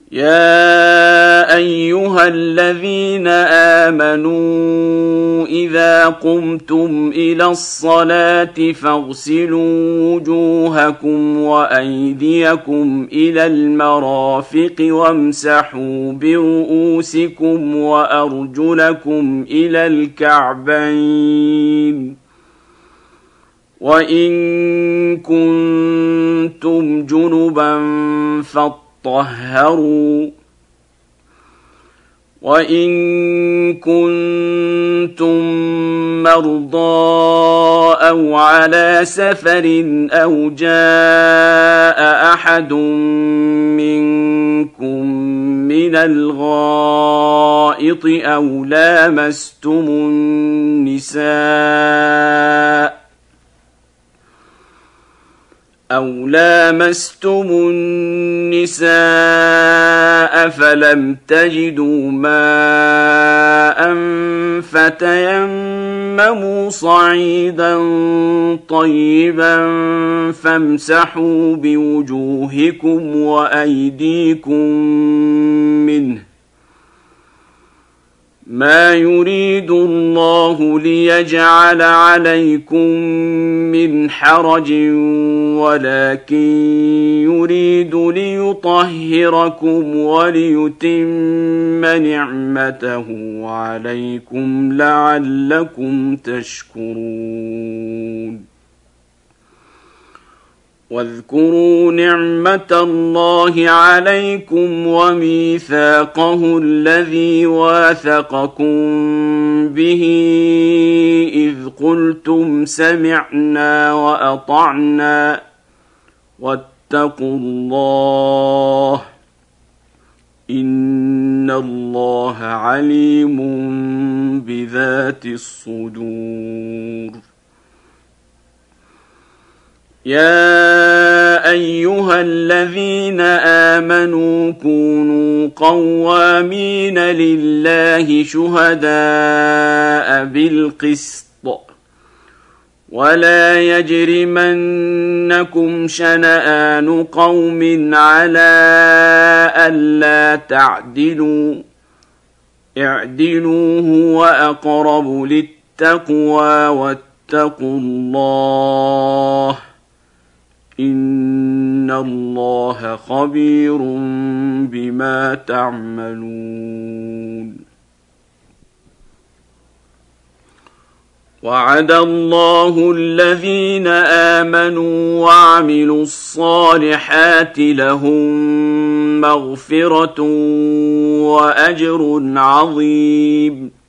يا أيها الذين آمنوا إذا قمتم إلى الصلاة فاغسلوا وجوهكم وأيديكم إلى المرافق وامسحوا برؤوسكم وأرجلكم إلى الكعبين وإن كنتم جنبا طهروا وإن كنتم مرضى أو على سفر أو جاء أحد منكم من الغائط أو لامستم النساء فلم تجدوا ماء فتيمموا صعيدا طيبا فامسحوا بوجوهكم وأيديكم منه ما يريد الله ليجعل عليكم من حرج ولكن يريد ليطهركم وليتم نعمته عليكم لعلكم تشكرون واذكروا نعمة الله عليكم وميثاقه الذي واثقكم به إذ قلتم سمعنا وأطعنا واتقوا الله إن الله عليم بذات الصدور يا أيها الذين آمنوا كونوا قوامين لله شهداء بالقسط ولا يجرمنكم شنآن قوم على ألا تعدلوا اعدلوا هو أقرب للتقوى واتقوا الله إن الله خبير بما تعملون وعد الله الذين آمنوا وعملوا الصالحات لهم مغفرة وأجر عظيم